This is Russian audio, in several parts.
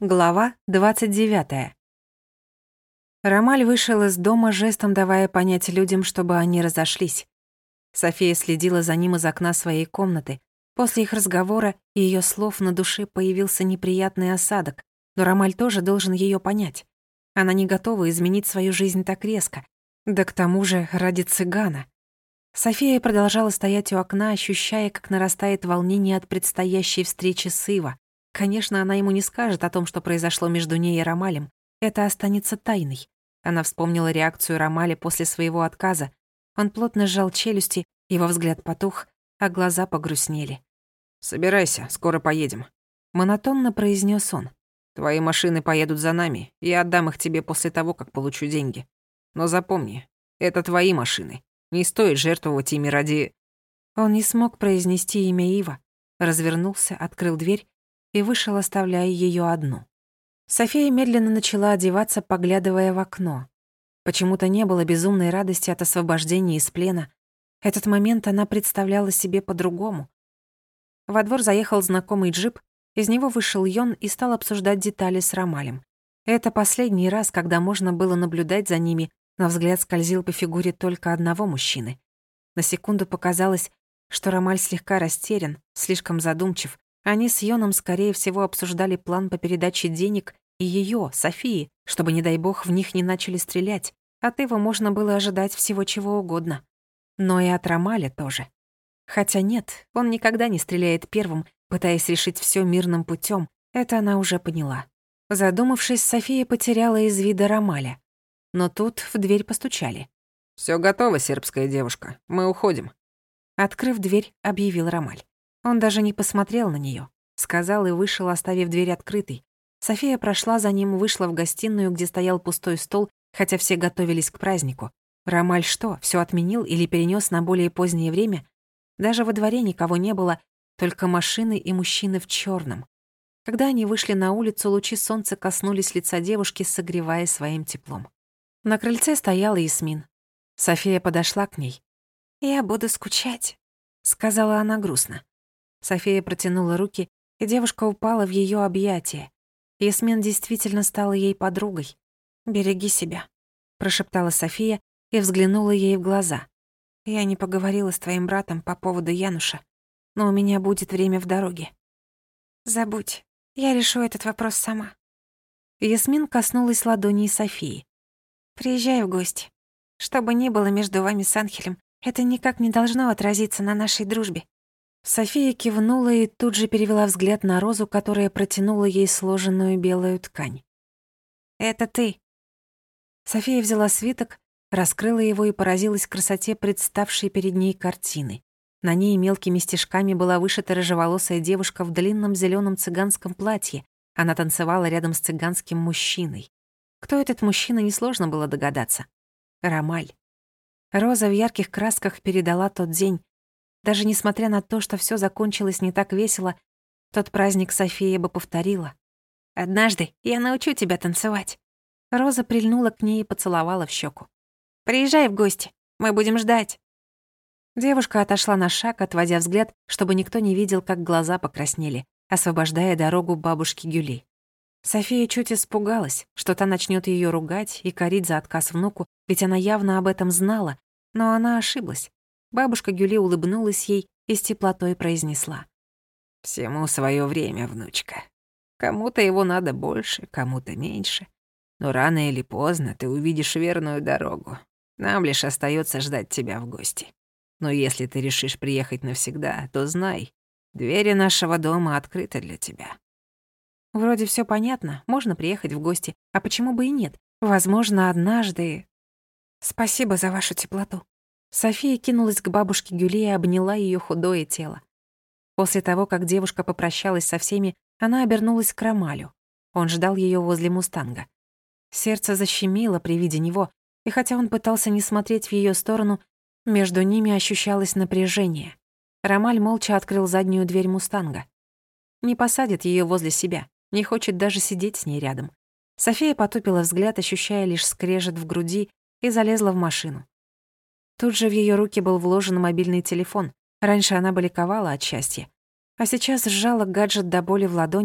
Глава 29. Ромаль вышел из дома, жестом давая понять людям, чтобы они разошлись. София следила за ним из окна своей комнаты. После их разговора и её слов на душе появился неприятный осадок, но Ромаль тоже должен её понять. Она не готова изменить свою жизнь так резко, да к тому же ради цыгана. София продолжала стоять у окна, ощущая, как нарастает волнение от предстоящей встречи с Иво. Конечно, она ему не скажет о том, что произошло между ней и Ромалем. Это останется тайной. Она вспомнила реакцию Ромаля после своего отказа. Он плотно сжал челюсти, его взгляд потух, а глаза погрустнели. «Собирайся, скоро поедем», — монотонно произнес он. «Твои машины поедут за нами, я отдам их тебе после того, как получу деньги. Но запомни, это твои машины. Не стоит жертвовать ими ради...» Он не смог произнести имя Ива, развернулся, открыл дверь и вышел, оставляя её одну. София медленно начала одеваться, поглядывая в окно. Почему-то не было безумной радости от освобождения из плена. Этот момент она представляла себе по-другому. Во двор заехал знакомый джип, из него вышел Йон и стал обсуждать детали с Ромалем. Это последний раз, когда можно было наблюдать за ними, но взгляд скользил по фигуре только одного мужчины. На секунду показалось, что Ромаль слегка растерян, слишком задумчив. Они с Йоном, скорее всего, обсуждали план по передаче денег и её, Софии, чтобы, не дай бог, в них не начали стрелять. От Ива можно было ожидать всего чего угодно. Но и от Ромаля тоже. Хотя нет, он никогда не стреляет первым, пытаясь решить всё мирным путём. Это она уже поняла. Задумавшись, София потеряла из вида Ромаля. Но тут в дверь постучали. «Всё готово, сербская девушка. Мы уходим». Открыв дверь, объявил Ромаль. Он даже не посмотрел на неё. Сказал и вышел, оставив дверь открытой. София прошла за ним, вышла в гостиную, где стоял пустой стол, хотя все готовились к празднику. Ромаль что, всё отменил или перенёс на более позднее время? Даже во дворе никого не было, только машины и мужчины в чёрном. Когда они вышли на улицу, лучи солнца коснулись лица девушки, согревая своим теплом. На крыльце стояла Ясмин. София подошла к ней. «Я буду скучать», — сказала она грустно. София протянула руки, и девушка упала в её объятия. Ясмин действительно стала ей подругой. «Береги себя», — прошептала София и взглянула ей в глаза. «Я не поговорила с твоим братом по поводу Януша, но у меня будет время в дороге». «Забудь, я решу этот вопрос сама». Ясмин коснулась ладоней Софии. «Приезжай в гости. Что бы ни было между вами с Анхелем, это никак не должно отразиться на нашей дружбе». София кивнула и тут же перевела взгляд на Розу, которая протянула ей сложенную белую ткань. «Это ты». София взяла свиток, раскрыла его и поразилась красоте представшей перед ней картины. На ней мелкими стежками была вышита рыжеволосая девушка в длинном зелёном цыганском платье. Она танцевала рядом с цыганским мужчиной. Кто этот мужчина, несложно было догадаться. Ромаль. Роза в ярких красках передала тот день. Даже несмотря на то, что всё закончилось не так весело, тот праздник София бы повторила. «Однажды я научу тебя танцевать». Роза прильнула к ней и поцеловала в щеку. «Приезжай в гости, мы будем ждать». Девушка отошла на шаг, отводя взгляд, чтобы никто не видел, как глаза покраснели, освобождая дорогу бабушке Гюли. София чуть испугалась, что та начнёт её ругать и корить за отказ внуку, ведь она явно об этом знала, но она ошиблась. Бабушка Гюли улыбнулась ей и с теплотой произнесла: «Всему своё время, внучка. Кому-то его надо больше, кому-то меньше. Но рано или поздно ты увидишь верную дорогу. Нам лишь остаётся ждать тебя в гости. Но если ты решишь приехать навсегда, то знай, двери нашего дома открыты для тебя». Вроде всё понятно, можно приехать в гости, а почему бы и нет? Возможно, однажды... Спасибо за вашу теплоту. София кинулась к бабушке Гюли и обняла её худое тело. После того, как девушка попрощалась со всеми, она обернулась к Ромалю. Он ждал её возле мустанга. Сердце защемило при виде него, и хотя он пытался не смотреть в её сторону, между ними ощущалось напряжение. Ромаль молча открыл заднюю дверь мустанга. Не посадит её возле себя, не хочет даже сидеть с ней рядом. София потупила взгляд, ощущая лишь скрежет в груди, и залезла в машину. Тут же в её руки был вложен мобильный телефон. Раньше она бы ликовала от счастья. А сейчас сжала гаджет до боли в ладонях,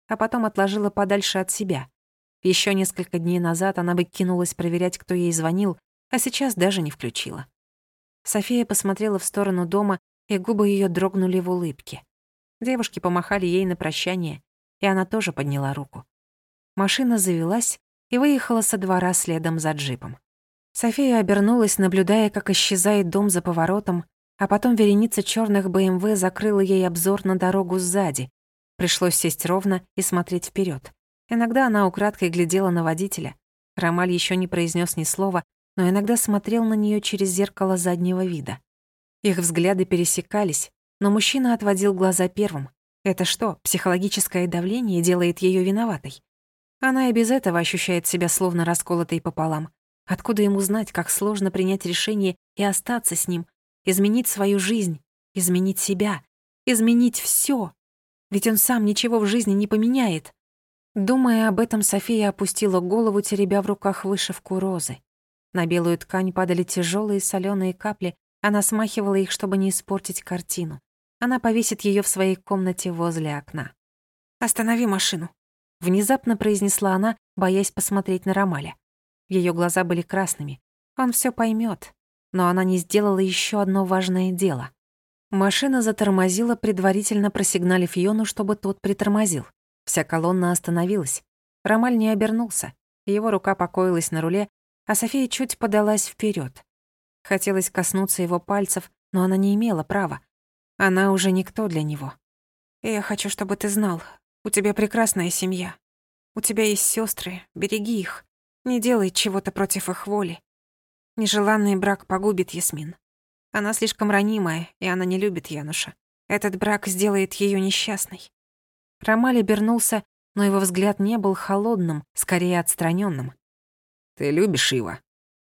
а потом отложила подальше от себя. Еще несколько дней назад она бы кинулась проверять, кто ей звонил, а сейчас даже не включила. София посмотрела в сторону дома, и губы ее дрогнули в улыбке. Девушки помахали ей на прощание, и она тоже подняла руку. Машина завелась и выехала со двора следом за джипом. София обернулась, наблюдая, как исчезает дом за поворотом, а потом вереница черных БМВ закрыла ей обзор на дорогу сзади. Пришлось сесть ровно и смотреть вперед. Иногда она украдкой глядела на водителя. Ромаль еще не произнес ни слова, но иногда смотрел на нее через зеркало заднего вида. Их взгляды пересекались, но мужчина отводил глаза первым. Это что, психологическое давление делает ее виноватой? Она и без этого ощущает себя словно расколотой пополам. Откуда ему знать, как сложно принять решение и остаться с ним, изменить свою жизнь, изменить себя, изменить всё? Ведь он сам ничего в жизни не поменяет. Думая об этом, София опустила голову, теребя в руках вышивку розы. На белую ткань падали тяжелые соленые капли, она смахивала их, чтобы не испортить картину. Она повесит ее в своей комнате возле окна. «Останови машину», — внезапно произнесла она, боясь посмотреть на Ромаля. Ее глаза были красными. Он все поймет, но она не сделала еще одно важное дело. Машина затормозила, предварительно просигналив Йону, чтобы тот притормозил. Вся колонна остановилась. Ромаль не обернулся. Его рука покоилась на руле, а София чуть подалась вперед. Хотелось коснуться его пальцев, но она не имела права. Она уже никто для него. «Я хочу, чтобы ты знал, у тебя прекрасная семья. У тебя есть сестры, береги их. Не делай чего-то против их воли. Нежеланный брак погубит Ясмин. Она слишком ранимая, и она не любит Януша. Этот брак сделает ее несчастной». Ромаль обернулся, но его взгляд не был холодным, скорее отстраненным. «Ты любишь Ива?»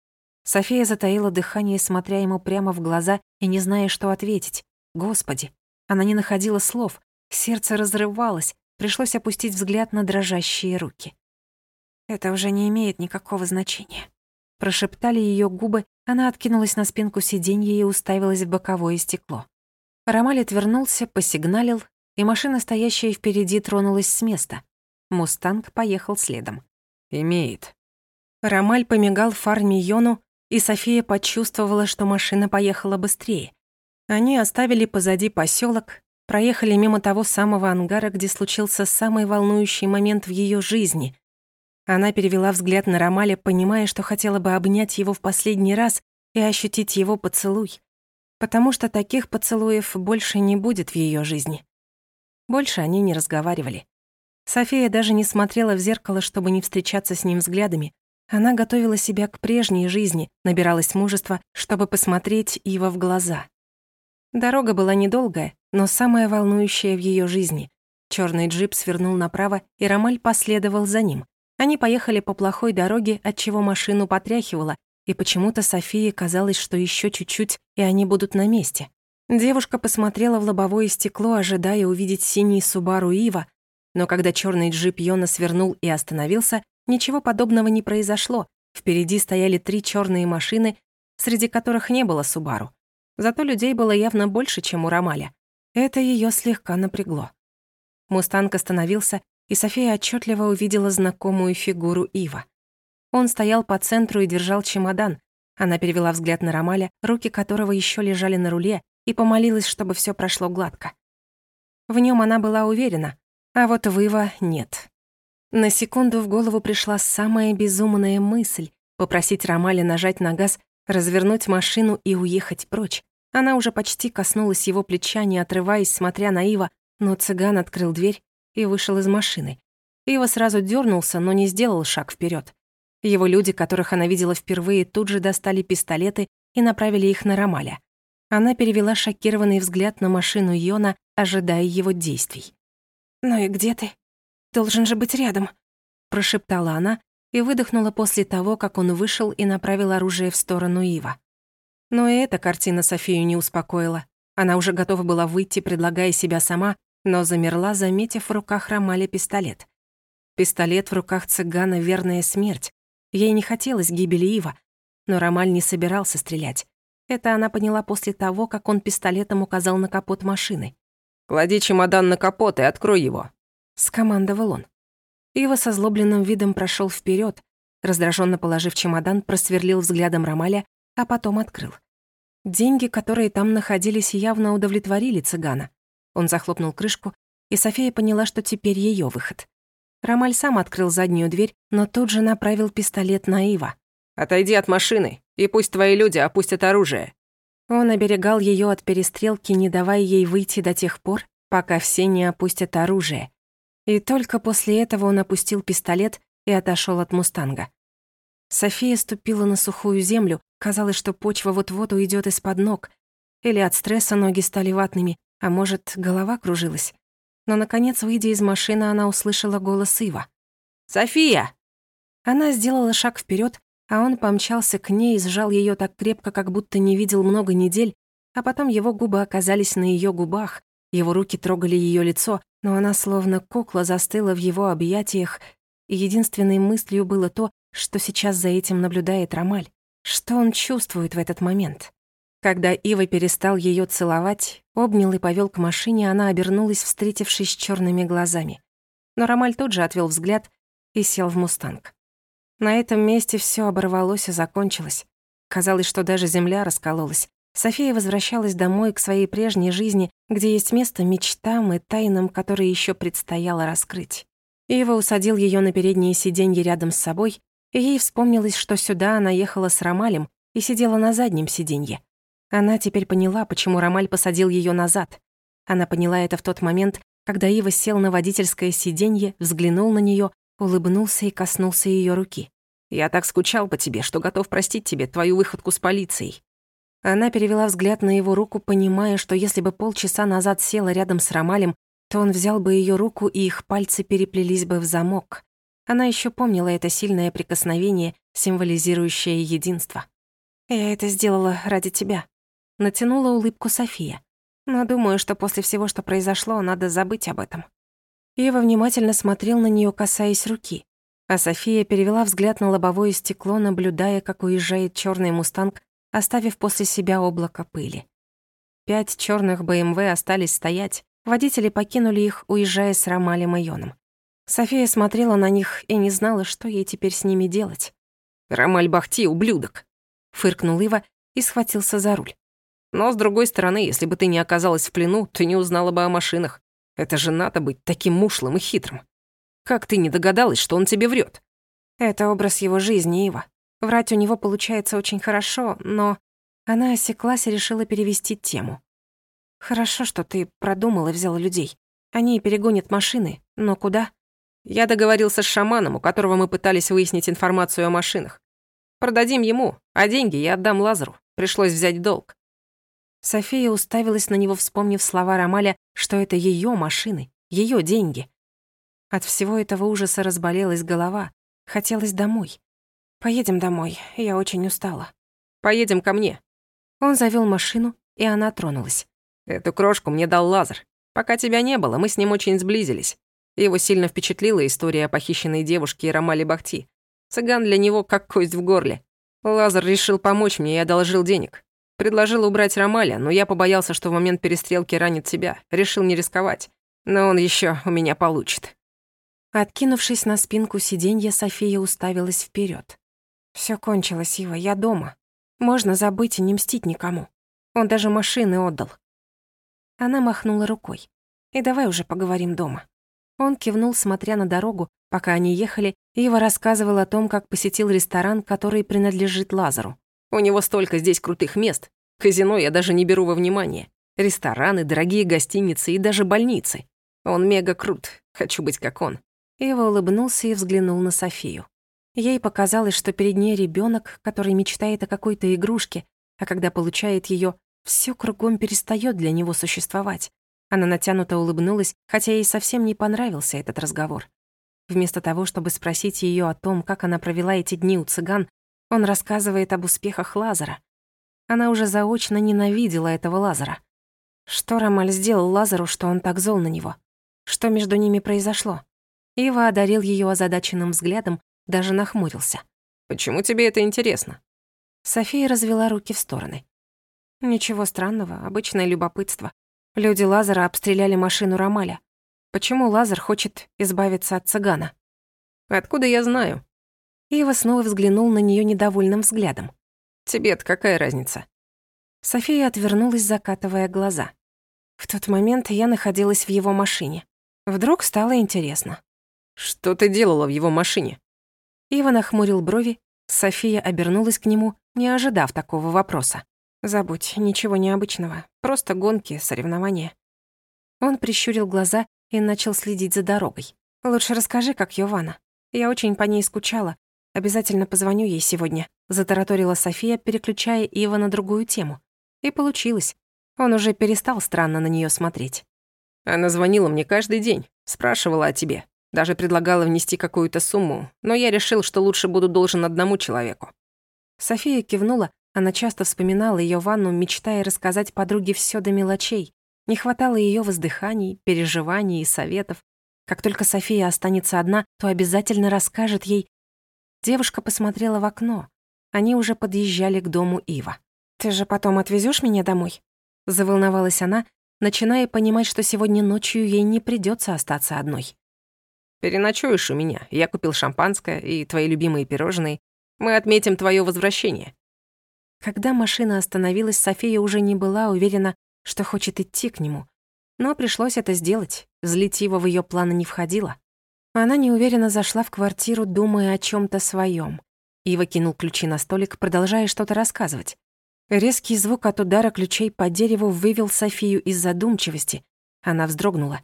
София затаила дыхание, смотря ему прямо в глаза и не зная, что ответить. Господи, она не находила слов, сердце разрывалось, пришлось опустить взгляд на дрожащие руки. «Это уже не имеет никакого значения», — прошептали ее губы, она откинулась на спинку сиденья и уставилась в боковое стекло. Ромаль отвернулся, посигналил, и машина, стоящая впереди, тронулась с места. «Мустанг» поехал следом. «Имеет». Ромаль помигал фарме Йону, и София почувствовала, что машина поехала быстрее. Они оставили позади поселок, проехали мимо того самого ангара, где случился самый волнующий момент в ее жизни. Она перевела взгляд на Ромаля, понимая, что хотела бы обнять его в последний раз и ощутить его поцелуй. Потому что таких поцелуев больше не будет в ее жизни. Больше они не разговаривали. София даже не смотрела в зеркало, чтобы не встречаться с ним взглядами. Она готовила себя к прежней жизни, набиралась мужества, чтобы посмотреть Ива в глаза. Дорога была недолгая, но самая волнующая в ее жизни. Черный джип свернул направо, и Ромаль последовал за ним. Они поехали по плохой дороге, отчего машину потряхивало, и почему-то Софии казалось, что еще чуть-чуть, и они будут на месте. Девушка посмотрела в лобовое стекло, ожидая увидеть синий Субару Ива, но когда черный джип Йона свернул и остановился, ничего подобного не произошло. Впереди стояли 3 черные машины, среди которых не было Субару. Зато людей было явно больше, чем у Ромаля. Это ее слегка напрягло. Мустанг остановился, и София отчетливо увидела знакомую фигуру Ива. Он стоял по центру и держал чемодан. Она перевела взгляд на Ромаля, руки которого еще лежали на руле, и помолилась, чтобы все прошло гладко. В нем она была уверена, а вот в Ива нет. На секунду в голову пришла самая безумная мысль — попросить Ромаля нажать на газ, развернуть машину и уехать прочь. Она уже почти коснулась его плеча, не отрываясь, смотря на Ива, но цыган открыл дверь и вышел из машины. Ива сразу дернулся, но не сделал шаг вперед. Его люди, которых она видела впервые, тут же достали пистолеты и направили их на Ромаля. Она перевела шокированный взгляд на машину Йона, ожидая его действий. «Ну и где ты? Должен же быть рядом», — прошептала она и выдохнула после того, как он вышел и направил оружие в сторону Ива. Но и эта картина Софию не успокоила. Она уже готова была выйти, предлагая себя сама, но замерла, заметив в руках Ромаля пистолет. Пистолет в руках цыгана — верная смерть. Ей не хотелось гибели Ива, но Ромаль не собирался стрелять. Это она поняла после того, как он пистолетом указал на капот машины. «Клади чемодан на капот и открой его», — скомандовал он. Ива со злобленным видом прошел вперед, раздраженно положив чемодан, просверлил взглядом Ромаля, а потом открыл. Деньги, которые там находились, явно удовлетворили цыгана. Он захлопнул крышку, и София поняла, что теперь ее выход. Ромаль сам открыл заднюю дверь, но тут же направил пистолет на Ива. «Отойди от машины, и пусть твои люди опустят оружие». Он оберегал ее от перестрелки, не давая ей выйти до тех пор, пока все не опустят оружие. И только после этого он опустил пистолет и отошел от «Мустанга». София ступила на сухую землю, казалось, что почва вот-вот уйдет из-под ног. Или от стресса ноги стали ватными, а может, голова кружилась. Но, наконец, выйдя из машины, она услышала голос Ива. «София!» Она сделала шаг вперед, а он помчался к ней и сжал ее так крепко, как будто не видел много недель, а потом его губы оказались на ее губах, его руки трогали ее лицо, но она словно кукла застыла в его объятиях, и единственной мыслью было то, что сейчас за этим наблюдает Ромаль. Что он чувствует в этот момент? Когда Ива перестал ее целовать, обнял и повел к машине, она обернулась, встретившись с черными глазами. Но Ромаль тут же отвел взгляд и сел в «Мустанг». На этом месте все оборвалось и закончилось. Казалось, что даже земля раскололась. София возвращалась домой к своей прежней жизни, где есть место мечтам и тайнам, которые еще предстояло раскрыть. Ива усадил ее на переднее сиденье рядом с собой, и ей вспомнилось, что сюда она ехала с Ромалем и сидела на заднем сиденье. Она теперь поняла, почему Ромаль посадил ее назад. Она поняла это в тот момент, когда Ива сел на водительское сиденье, взглянул на нее, улыбнулся и коснулся ее руки. «Я так скучал по тебе, что готов простить тебе твою выходку с полицией». Она перевела взгляд на его руку, понимая, что если бы полчаса назад села рядом с Ромалем, то он взял бы ее руку, и их пальцы переплелись бы в замок. Она еще помнила это сильное прикосновение, символизирующее единство. «Я это сделала ради тебя», — натянула улыбку София. «Но думаю, что после всего, что произошло, надо забыть об этом». Ива внимательно смотрел на нее, касаясь руки, а София перевела взгляд на лобовое стекло, наблюдая, как уезжает черный «Мустанг», оставив после себя облако пыли. 5 черных БМВ остались стоять, водители покинули их, уезжая с Ромалем и Йоном. София смотрела на них и не знала, что ей теперь с ними делать. «Ромаль Бахти, ублюдок!» — фыркнул Ива и схватился за руль. «Но, с другой стороны, если бы ты не оказалась в плену, ты не узнала бы о машинах. Это же надо быть таким ушлым и хитрым. Как ты не догадалась, что он тебе врет? Это образ его жизни, Ива. Врать у него получается очень хорошо, но... Она осеклась и решила перевести тему. «Хорошо, что ты продумал и взял людей. Они перегонят машины, но куда?» «Я договорился с шаманом, у которого мы пытались выяснить информацию о машинах. Продадим ему, а деньги я отдам Лазару. Пришлось взять долг». София уставилась на него, вспомнив слова Ромаля, что это ее машины, ее деньги. От всего этого ужаса разболелась голова. Хотелось домой. «Поедем домой, я очень устала». «Поедем ко мне». Он завёл машину, и она тронулась. «Эту крошку мне дал Лазар. Пока тебя не было, мы с ним очень сблизились. Его сильно впечатлила история о похищенной девушке и Ромале Бахти. Цыган для него как кость в горле. Лазар решил помочь мне и одолжил денег. Предложил убрать Ромаля, но я побоялся, что в момент перестрелки ранит тебя. Решил не рисковать. Но он еще у меня получит». Откинувшись на спинку сиденья, София уставилась вперед. Все кончилось, Ива, я дома. Можно забыть и не мстить никому. Он даже машины отдал». Она махнула рукой. «И давай уже поговорим дома». Он кивнул, смотря на дорогу. Пока они ехали, Ива рассказывал о том, как посетил ресторан, который принадлежит Лазару. «У него столько здесь крутых мест. Казино я даже не беру во внимание. Рестораны, дорогие гостиницы и даже больницы. Он мега крут. Хочу быть как он». Ива улыбнулся и взглянул на Софию. Ей показалось, что перед ней ребёнок, который мечтает о какой-то игрушке, а когда получает её, всё кругом перестаёт для него существовать. Она натянуто улыбнулась, хотя ей совсем не понравился этот разговор. Вместо того, чтобы спросить её о том, как она провела эти дни у цыган, он рассказывает об успехах Лазара. Она уже заочно ненавидела этого Лазара. Что Ромаль сделал Лазару, что он так зол на него? Что между ними произошло? Ива одарил её озадаченным взглядом, даже нахмурился. «Почему тебе это интересно?» София развела руки в стороны. Ничего странного, обычное любопытство. Люди Лазара обстреляли машину Ромаля. Почему Лазар хочет избавиться от цыгана? Откуда я знаю? Ива снова взглянул на неё недовольным взглядом. Тебе-то какая разница? София отвернулась, закатывая глаза. В тот момент я находилась в его машине. Вдруг стало интересно. Что ты делала в его машине? Ива нахмурил брови, София обернулась к нему, не ожидав такого вопроса. «Забудь, ничего необычного, просто гонки, соревнования». Он прищурил глаза и начал следить за дорогой. «Лучше расскажи, как Йована. Я очень по ней скучала. Обязательно позвоню ей сегодня», — затараторила София, переключая Ива на другую тему. И получилось. Он уже перестал странно на неё смотреть. Она звонила мне каждый день, спрашивала о тебе. Даже предлагала внести какую-то сумму, но я решил, что лучше буду должен одному человеку. София кивнула, она часто вспоминала Йованну, мечтая рассказать подруге всё до мелочей. Не хватало её воздыханий, переживаний и советов. Как только София останется одна, то обязательно расскажет ей. Девушка посмотрела в окно. Они уже подъезжали к дому Ива. «Ты же потом отвезёшь меня домой?» Заволновалась она, начиная понимать, что сегодня ночью ей не придётся остаться одной. Переночуешь у меня, я купил шампанское и твои любимые пирожные. Мы отметим твоё возвращение. Когда машина остановилась, София уже не была уверена, что хочет идти к нему. Но пришлось это сделать, злить его в её планы не входило. Она неуверенно зашла в квартиру, думая о чём-то своём. Ива кинул ключи на столик, продолжая что-то рассказывать. Резкий звук от удара ключей по дереву вывел Софию из задумчивости. Она вздрогнула.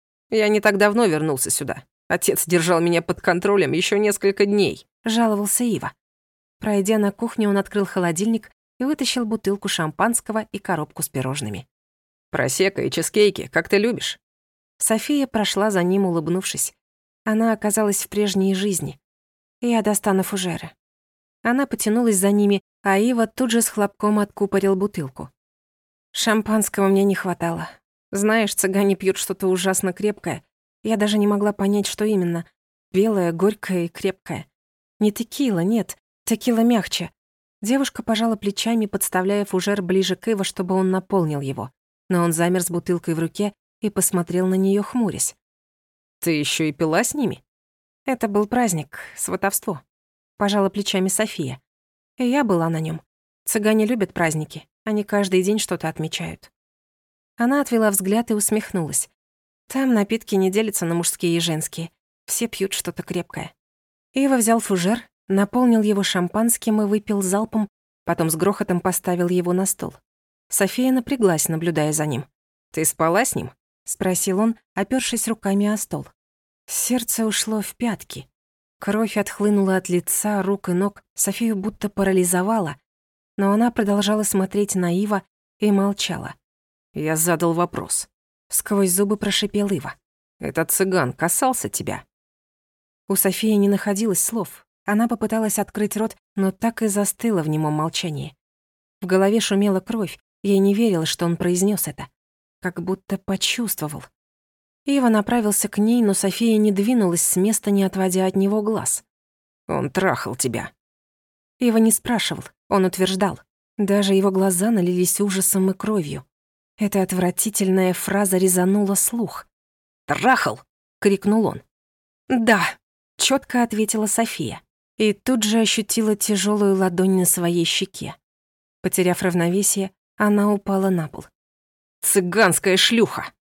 Я не так давно вернулся сюда. Отец держал меня под контролем ещё несколько дней. Жаловался Ива. Пройдя на кухню, он открыл холодильник и вытащил бутылку шампанского и коробку с пирожными. Просека и чизкейки, как ты любишь. София прошла за ним, улыбнувшись. Она оказалась в прежней жизни. Я достану фужеры. Она потянулась за ними, а Ива тут же с хлопком откупорил бутылку. Шампанского мне не хватало. Знаешь, цыгане пьют что-то ужасно крепкое. Я даже не могла понять, что именно. Белое, горькое и крепкое. Не текила, нет. Текила мягче. Девушка пожала плечами, подставляя фужер ближе к Ива, чтобы он наполнил его. Но он замер с бутылкой в руке и посмотрел на неё, хмурясь. Ты ещё и пила с ними? Это был праздник, сватовство. Пожала плечами София. И я была на нём. Цыгане любят праздники. Они каждый день что-то отмечают. Она отвела взгляд и усмехнулась. Там напитки не делятся на мужские и женские. Все пьют что-то крепкое. Ива взял фужер, наполнил его шампанским и выпил залпом, потом с грохотом поставил его на стол. София напряглась, наблюдая за ним. «Ты спала с ним?» — спросил он, опёршись руками о стол. Сердце ушло в пятки. Кровь отхлынула от лица, рук и ног, Софию будто парализовала, но она продолжала смотреть на Ива и молчала. «Я задал вопрос». Сквозь зубы прошипел Ива. «Этот цыган касался тебя?» У Софии не находилось слов. Она попыталась открыть рот, но так и застыла в немом молчании. В голове шумела кровь, ей не верилось, что он произнёс это. Как будто почувствовал. Ива направился к ней, но София не двинулась с места, не отводя от него глаз. «Он трахал тебя». Ива не спрашивал, он утверждал. Даже его глаза налились ужасом и кровью. Эта отвратительная фраза резанула слух. «Трахал!» — крикнул он. «Да», — чётко ответила София. И тут же ощутила тяжёлую ладонь на своей щеке. Потеряв равновесие, она упала на пол. «Цыганская шлюха!»